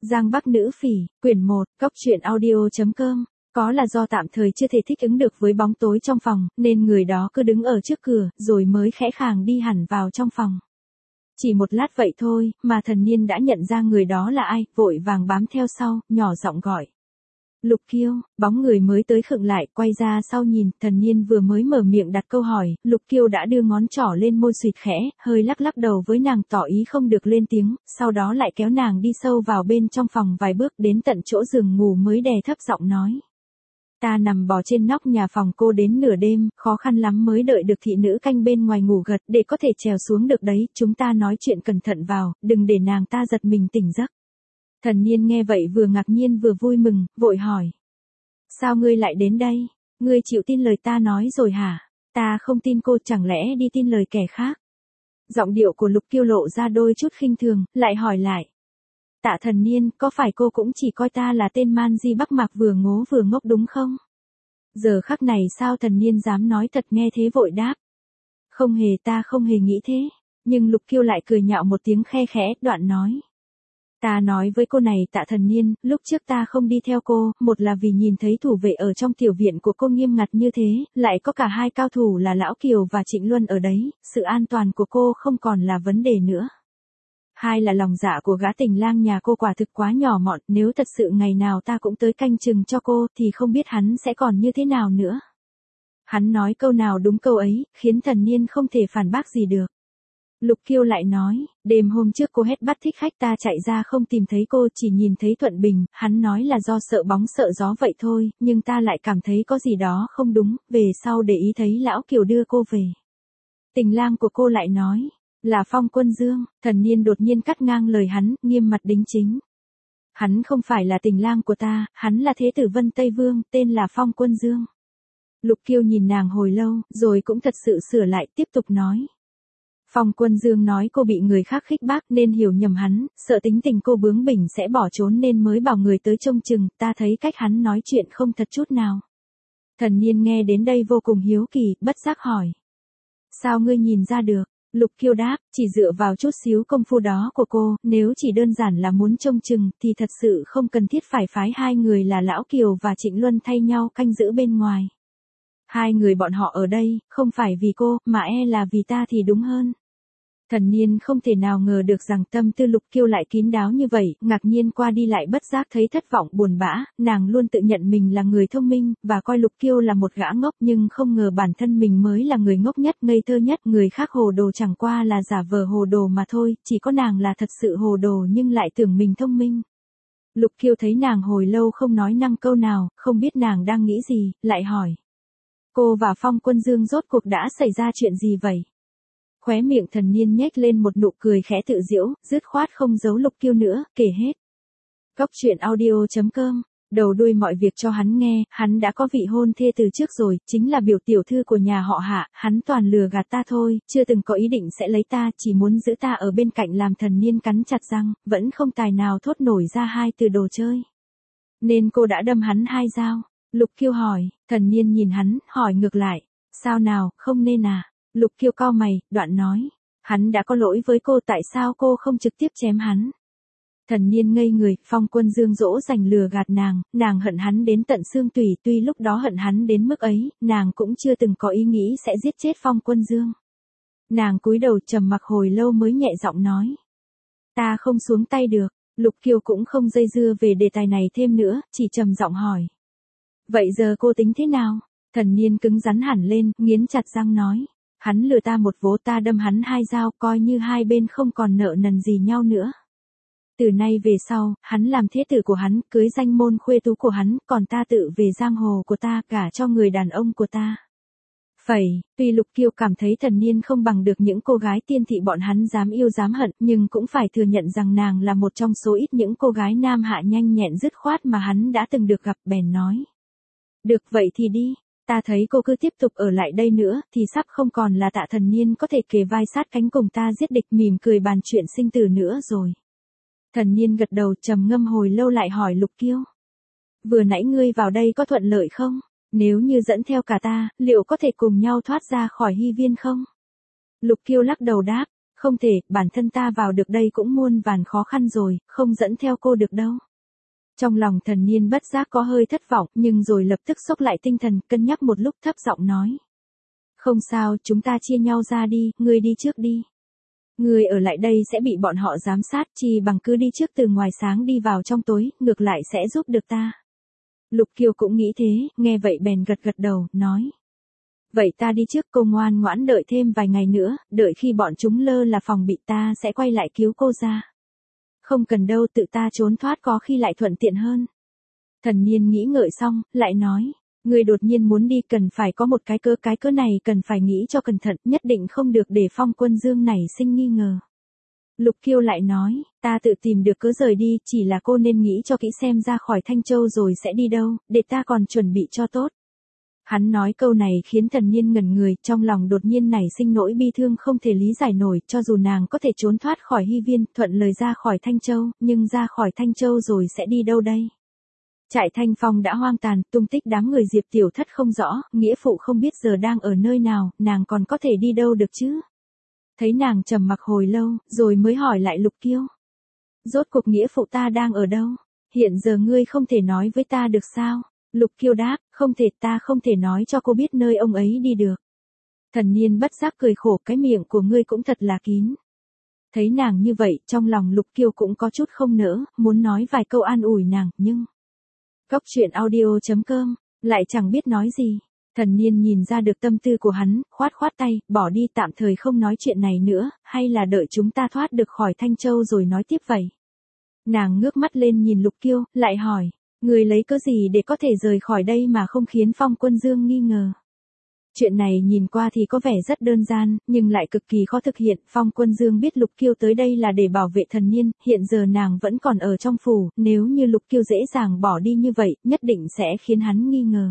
Giang Bắc Nữ Phỉ, quyển 1, Cóc truyện audio.com. Có là do tạm thời chưa thể thích ứng được với bóng tối trong phòng, nên người đó cứ đứng ở trước cửa, rồi mới khẽ khàng đi hẳn vào trong phòng. Chỉ một lát vậy thôi, mà Thần Niên đã nhận ra người đó là ai, vội vàng bám theo sau, nhỏ giọng gọi. Lục Kiêu. Bóng người mới tới khựng lại, quay ra sau nhìn, Thần Niên vừa mới mở miệng đặt câu hỏi, Lục Kiêu đã đưa ngón trỏ lên môi suyệt khẽ, hơi lắc lắc đầu với nàng tỏ ý không được lên tiếng, sau đó lại kéo nàng đi sâu vào bên trong phòng vài bước đến tận chỗ giường ngủ mới đè thấp giọng nói. Ta nằm bò trên nóc nhà phòng cô đến nửa đêm, khó khăn lắm mới đợi được thị nữ canh bên ngoài ngủ gật để có thể trèo xuống được đấy, chúng ta nói chuyện cẩn thận vào, đừng để nàng ta giật mình tỉnh giấc. Thần Niên nghe vậy vừa ngạc nhiên vừa vui mừng, vội hỏi. Sao ngươi lại đến đây? Ngươi chịu tin lời ta nói rồi hả? Ta không tin cô, chẳng lẽ đi tin lời kẻ khác? Giọng điệu của Lục Kiêu lộ ra đôi chút khinh thường, lại hỏi lại. Tạ Thần Niên, có phải cô cũng chỉ coi ta là tên man di Bắc Mạc vừa ngố vừa ngốc đúng không? Giờ khắc này sao Thần Niên dám nói thật, nghe thế vội đáp. Không hề, ta không hề nghĩ thế. Nhưng Lục Kiêu lại cười nhạo một tiếng khe khẽ, đoạn nói. Ta nói với cô này Tạ Thần Niên, lúc trước ta không đi theo cô, một là vì nhìn thấy thủ vệ ở trong tiểu viện của cô nghiêm ngặt như thế, lại có cả hai cao thủ là Lão Kiều và Trịnh Luân ở đấy, sự an toàn của cô không còn là vấn đề nữa. Hai là lòng dạ của gã tình lang nhà cô quả thực quá nhỏ mọn, nếu thật sự ngày nào ta cũng tới canh chừng cho cô thì không biết hắn sẽ còn như thế nào nữa. Hắn nói câu nào đúng câu ấy, khiến Thần Niên không thể phản bác gì được. Lục Kiêu lại nói, đêm hôm trước cô hét bắt thích khách ta chạy ra không tìm thấy cô, chỉ nhìn thấy Thuận Bình, hắn nói là do sợ bóng sợ gió vậy thôi, nhưng ta lại cảm thấy có gì đó không đúng, về sau để ý thấy Lão Kiều đưa cô về. Tình lang của cô lại nói, là Phong Quân Dương. Thần Niên đột nhiên cắt ngang lời hắn, nghiêm mặt đính chính. Hắn không phải là tình lang của ta, hắn là thế tử Vân Tây Vương, tên là Phong Quân Dương. Lục Kiêu nhìn nàng hồi lâu, rồi cũng thật sự sửa lại, tiếp tục nói. Phong Quân Dương nói cô bị người khác khích bác nên hiểu nhầm hắn, sợ tính tình cô bướng bỉnh sẽ bỏ trốn nên mới bảo người tới trông chừng, ta thấy cách hắn nói chuyện không thật chút nào. Thần Niên nghe đến đây vô cùng hiếu kỳ, bất giác hỏi. Sao ngươi nhìn ra được? Lục Kiêu đáp, chỉ dựa vào chút xíu công phu đó của cô, nếu chỉ đơn giản là muốn trông chừng thì thật sự không cần thiết phải phái hai người là Lão Kiều và Trịnh Luân thay nhau canh giữ bên ngoài. Hai người bọn họ ở đây, không phải vì cô, mà là vì ta thì đúng hơn. Thần Niên không thể nào ngờ được rằng tâm tư Lục Kiêu lại kín đáo như vậy, ngạc nhiên qua đi lại bất giác thấy thất vọng buồn bã, nàng luôn tự nhận mình là người thông minh, và coi Lục Kiêu là một gã ngốc nhưng không ngờ bản thân mình mới là người ngốc nhất, ngây thơ nhất, người khác hồ đồ chẳng qua là giả vờ hồ đồ mà thôi, chỉ có nàng là thật sự hồ đồ nhưng lại tưởng mình thông minh. Lục Kiêu thấy nàng hồi lâu không nói năng câu nào, không biết nàng đang nghĩ gì, lại hỏi. Cô và Phong Quân Dương rốt cuộc đã xảy ra chuyện gì vậy? Khóe miệng Thần Niên nhếch lên một nụ cười khẽ tự giễu, dứt khoát không giấu Lục Kiêu nữa, kể hết. Cóc truyện audio.com, đầu đuôi mọi việc cho hắn nghe, hắn đã có vị hôn thê từ trước rồi, chính là biểu tiểu thư của nhà họ Hạ, hắn toàn lừa gạt ta thôi, chưa từng có ý định sẽ lấy ta, chỉ muốn giữ ta ở bên cạnh làm Thần Niên cắn chặt răng, vẫn không tài nào thốt nổi ra hai từ đồ chơi. Nên cô đã đâm hắn hai dao. Lục Kiêu hỏi, Thần Niên nhìn hắn, hỏi ngược lại, sao nào, không nên à? Lục Kiêu cau mày, đoạn nói, hắn đã có lỗi với cô, tại sao cô không trực tiếp chém hắn? Thần Niên ngây người, Phong Quân Dương dỗ dành lừa gạt nàng hận hắn đến tận xương tủy, tuy lúc đó hận hắn đến mức ấy, nàng cũng chưa từng có ý nghĩ sẽ giết chết Phong Quân Dương. Nàng cúi đầu trầm mặc hồi lâu mới nhẹ giọng nói, ta không xuống tay được. Lục Kiêu cũng không dây dưa về đề tài này thêm nữa, chỉ trầm giọng hỏi. Vậy giờ cô tính thế nào? Thần Niên cứng rắn hẳn lên, nghiến chặt răng nói. Hắn lừa ta một vố, ta đâm hắn hai dao, coi như hai bên không còn nợ nần gì nhau nữa. Từ nay về sau, hắn làm thế tử của hắn, cưới danh môn khuê tú của hắn, còn ta tự về giang hồ của ta, gả cho người đàn ông của ta. Tuy Lục Kiêu cảm thấy Thần Niên không bằng được những cô gái tiên thị bọn hắn dám yêu dám hận, nhưng cũng phải thừa nhận rằng nàng là một trong số ít những cô gái nam hạ nhanh nhẹn dứt khoát mà hắn đã từng được gặp, bèn nói. Được vậy thì đi. Ta thấy cô cứ tiếp tục ở lại đây nữa, thì sắp không còn là Tạ Thần Niên có thể kề vai sát cánh cùng ta giết địch, mỉm cười bàn chuyện sinh tử nữa rồi. Thần Niên gật đầu trầm ngâm hồi lâu lại hỏi Lục Kiêu. Vừa nãy ngươi vào đây có thuận lợi không? Nếu như dẫn theo cả ta, liệu có thể cùng nhau thoát ra khỏi Hy Viên không? Lục Kiêu lắc đầu đáp, Không thể, bản thân ta vào được đây cũng muôn vàn khó khăn rồi, không dẫn theo cô được đâu. Trong lòng Thần Niên bất giác có hơi thất vọng, nhưng rồi lập tức xốc lại tinh thần, cân nhắc một lúc thấp giọng nói. Không sao, chúng ta chia nhau ra đi, ngươi đi trước đi. Ngươi ở lại đây sẽ bị bọn họ giám sát, chi bằng cứ đi trước từ ngoài sáng đi vào trong tối, ngược lại sẽ giúp được ta. Lục Kiều cũng nghĩ thế, nghe vậy bèn gật gật đầu, nói. Vậy ta đi trước, cô ngoan ngoãn đợi thêm vài ngày nữa, đợi khi bọn chúng lơ là phòng bị ta sẽ quay lại cứu cô ra. Không cần đâu, tự ta trốn thoát có khi lại thuận tiện hơn. Thần Niên nghĩ ngợi xong, lại nói. Người đột nhiên muốn đi cần phải có một cái cớ này cần phải nghĩ cho cẩn thận, nhất định không được để Phong Quân Dương này sinh nghi ngờ. Lục Kiêu lại nói, ta tự tìm được cớ rời đi, chỉ là cô nên nghĩ cho kỹ xem ra khỏi Thanh Châu rồi sẽ đi đâu, để ta còn chuẩn bị cho tốt. Hắn nói câu này khiến Thần Niên ngẩn người, trong lòng đột nhiên nảy sinh nỗi bi thương không thể lý giải nổi, cho dù nàng có thể trốn thoát khỏi Hy Viên, thuận lời ra khỏi Thanh Châu, nhưng ra khỏi Thanh Châu rồi sẽ đi đâu đây? Trại Thanh Phong đã hoang tàn, tung tích đám người Diệp Tiểu Thất không rõ, nghĩa phụ không biết giờ đang ở nơi nào, nàng còn có thể đi đâu được chứ? Thấy nàng trầm mặc hồi lâu, rồi mới hỏi lại Lục Kiêu. Rốt cuộc nghĩa phụ ta đang ở đâu? Hiện giờ ngươi không thể nói với ta được sao? Lục Kiêu đáp, không thể, ta không thể nói cho cô biết nơi ông ấy đi được. Thần Niên bất giác cười khổ, cái miệng của ngươi cũng thật là kín. Thấy nàng như vậy, trong lòng Lục Kiêu cũng có chút không nỡ, muốn nói vài câu an ủi nàng, nhưng... Cốc truyện audio.com, lại chẳng biết nói gì. Thần Niên nhìn ra được tâm tư của hắn, khoát khoát tay, bỏ đi, tạm thời không nói chuyện này nữa, hay là đợi chúng ta thoát được khỏi Thanh Châu rồi nói tiếp vậy. Nàng ngước mắt lên nhìn Lục Kiêu, lại hỏi, người lấy cớ gì để có thể rời khỏi đây mà không khiến Phong Quân Dương nghi ngờ. Chuyện này nhìn qua thì có vẻ rất đơn giản, nhưng lại cực kỳ khó thực hiện. Phong Quân Dương biết Lục Kiêu tới đây là để bảo vệ Thần Niên, hiện giờ nàng vẫn còn ở trong phủ, nếu như Lục Kiêu dễ dàng bỏ đi như vậy, nhất định sẽ khiến hắn nghi ngờ.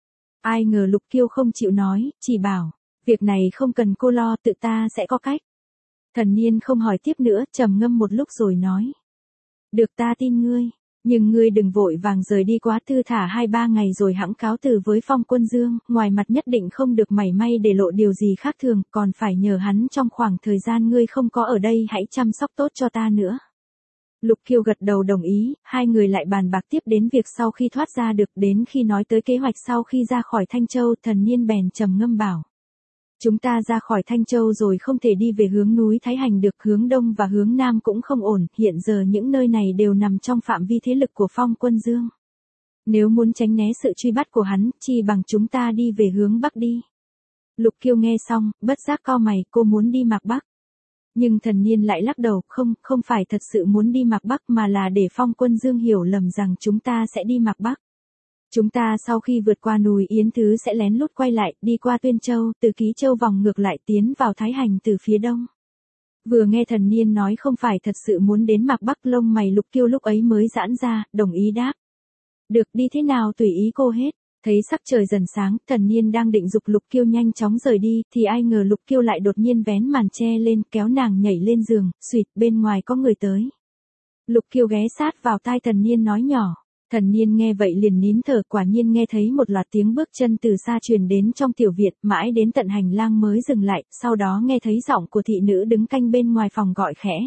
Ai ngờ Lục Kiêu không chịu nói, chỉ bảo, việc này không cần cô lo, tự ta sẽ có cách. Thần Niên không hỏi tiếp nữa, trầm ngâm một lúc rồi nói. Được, ta tin ngươi. Nhưng ngươi đừng vội vàng rời đi quá, thư thả 2-3 ngày rồi hẵng cáo từ với Phong Quân Dương, ngoài mặt nhất định không được mảy may để lộ điều gì khác thường, còn phải nhờ hắn trong khoảng thời gian ngươi không có ở đây hãy chăm sóc tốt cho ta nữa. Lục Kiêu gật đầu đồng ý, hai người lại bàn bạc tiếp đến việc sau khi thoát ra được, đến khi nói tới kế hoạch sau khi ra khỏi Thanh Châu, Thần Niên bèn trầm ngâm bảo. Chúng ta ra khỏi Thanh Châu rồi không thể đi về hướng núi Thái Hành được, hướng đông và hướng nam cũng không ổn, hiện giờ những nơi này đều nằm trong phạm vi thế lực của Phong Quân Dương. Nếu muốn tránh né sự truy bắt của hắn, chi bằng chúng ta đi về hướng bắc đi. Lục Kiêu nghe xong, bất giác cau mày, cô muốn đi Mạc Bắc. Nhưng Thần Niên lại lắc đầu, không phải thật sự muốn đi Mạc Bắc mà là để Phong Quân Dương hiểu lầm rằng chúng ta sẽ đi Mạc Bắc. Chúng ta sau khi vượt qua núi Yến Thứ sẽ lén lút quay lại, đi qua Tuyên Châu, từ Ký Châu vòng ngược lại tiến vào Thái Hành từ phía đông. Vừa nghe Thần Niên nói không phải thật sự muốn đến Mạc Bắc, lông mày Lục Kiêu lúc ấy mới giãn ra, đồng ý đáp. Được, đi thế nào tùy ý cô hết. Thấy sắc trời dần sáng, Thần Niên đang định giục Lục Kiêu nhanh chóng rời đi, thì ai ngờ Lục Kiêu lại đột nhiên vén màn che lên, kéo nàng nhảy lên giường, xuỵt, bên ngoài có người tới. Lục Kiêu ghé sát vào tai Thần Niên nói nhỏ. Thần Niên nghe vậy liền nín thở, quả nhiên nghe thấy một loạt tiếng bước chân từ xa truyền đến trong tiểu viện, mãi đến tận hành lang mới dừng lại, sau đó nghe thấy giọng của thị nữ đứng canh bên ngoài phòng gọi khẽ.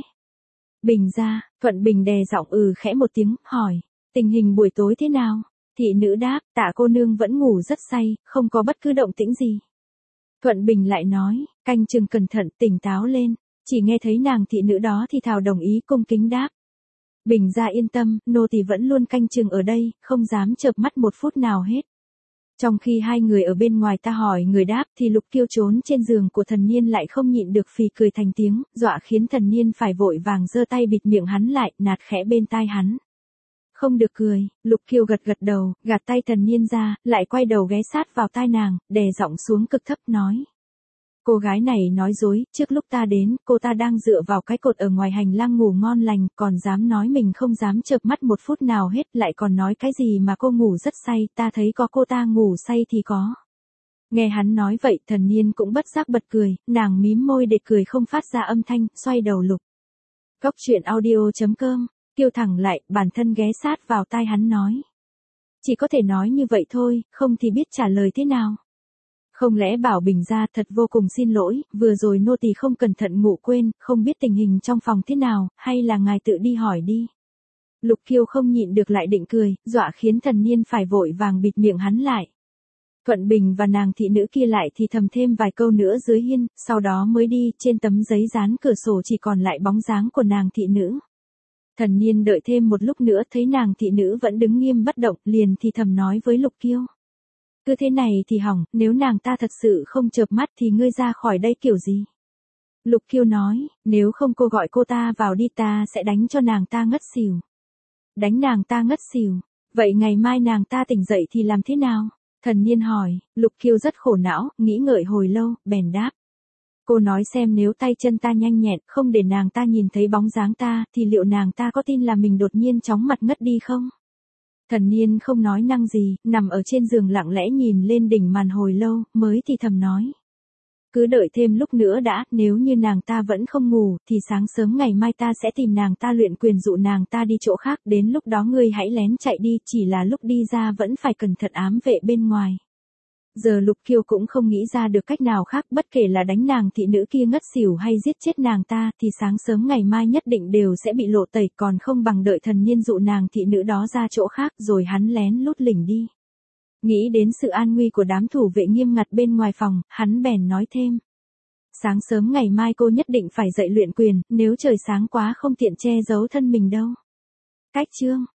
Bình ra, Thuận Bình đè giọng khẽ một tiếng, hỏi, tình hình buổi tối thế nào? Thị nữ đáp, Tạ cô nương vẫn ngủ rất say, không có bất cứ động tĩnh gì. Thuận Bình lại nói, canh chừng cẩn thận, tỉnh táo lên, chỉ nghe thấy nàng thị nữ đó thì thào đồng ý cung kính đáp. Bình ra yên tâm, nô tỳ vẫn luôn canh chừng ở đây, không dám chợp mắt một phút nào hết. Trong khi hai người ở bên ngoài ta hỏi người đáp thì Lục Kiêu trốn trên giường của Thần Niên lại không nhịn được phì cười thành tiếng, dọa khiến Thần Niên phải vội vàng giơ tay bịt miệng hắn lại, nạt khẽ bên tai hắn. Không được cười, Lục Kiêu gật gật đầu, gạt tay Thần Niên ra, lại quay đầu ghé sát vào tai nàng, đè giọng xuống cực thấp nói. Cô gái này nói dối, trước lúc ta đến, cô ta đang dựa vào cái cột ở ngoài hành lang ngủ ngon lành, còn dám nói mình không dám chợp mắt một phút nào hết, lại còn nói cái gì mà cô ngủ rất say, ta thấy có cô ta ngủ say thì có. Nghe hắn nói vậy, Thần Niên cũng bất giác bật cười, nàng mím môi để cười không phát ra âm thanh, xoay đầu Lục. Cốc truyện audio.com, Kiêu thẳng lại, bản thân ghé sát vào tai hắn nói. Chỉ có thể nói như vậy thôi, không thì biết trả lời thế nào. Không lẽ Bảo Bình ra thật vô cùng xin lỗi, vừa rồi nô tỳ không cẩn thận ngủ quên, không biết tình hình trong phòng thế nào, hay là ngài tự đi hỏi đi. Lục Kiêu không nhịn được lại định cười, dọa khiến Thần Niên phải vội vàng bịt miệng hắn lại. Thuận Bình và nàng thị nữ kia lại thì thầm thêm vài câu nữa dưới hiên, sau đó mới đi, trên tấm giấy dán cửa sổ chỉ còn lại bóng dáng của nàng thị nữ. Thần Niên đợi thêm một lúc nữa thấy nàng thị nữ vẫn đứng nghiêm bất động, liền thì thầm nói với Lục Kiêu. Cứ thế này thì hỏng, nếu nàng ta thật sự không chợp mắt thì ngươi ra khỏi đây kiểu gì? Lục Kiêu nói, nếu không cô gọi cô ta vào đi, ta sẽ đánh cho nàng ta ngất xỉu. Đánh nàng ta ngất xỉu, vậy ngày mai nàng ta tỉnh dậy thì làm thế nào? Thần Niên hỏi. Lục Kiêu rất khổ não, nghĩ ngợi hồi lâu, bèn đáp. Cô nói xem nếu tay chân ta nhanh nhẹn, không để nàng ta nhìn thấy bóng dáng ta, thì liệu nàng ta có tin là mình đột nhiên chóng mặt ngất đi không? Thần Niên không nói năng gì, nằm ở trên giường lặng lẽ nhìn lên đỉnh màn hồi lâu, mới thì thầm nói. Cứ đợi thêm lúc nữa đã, nếu như nàng ta vẫn không ngủ, thì sáng sớm ngày mai ta sẽ tìm nàng ta luyện quyền dụ nàng ta đi chỗ khác, đến lúc đó ngươi hãy lén chạy đi, chỉ là lúc đi ra vẫn phải cẩn thận ám vệ bên ngoài. Giờ Lục Kiêu cũng không nghĩ ra được cách nào khác, bất kể là đánh nàng thị nữ kia ngất xỉu hay giết chết nàng ta, thì sáng sớm ngày mai nhất định đều sẽ bị lộ tẩy, còn không bằng đợi Thần Niên dụ nàng thị nữ đó ra chỗ khác rồi hắn lén lút lỉnh đi. Nghĩ đến sự an nguy của đám thủ vệ nghiêm ngặt bên ngoài phòng, hắn bèn nói thêm. Sáng sớm ngày mai cô nhất định phải dậy luyện quyền, nếu trời sáng quá không tiện che giấu thân mình đâu. Cách chương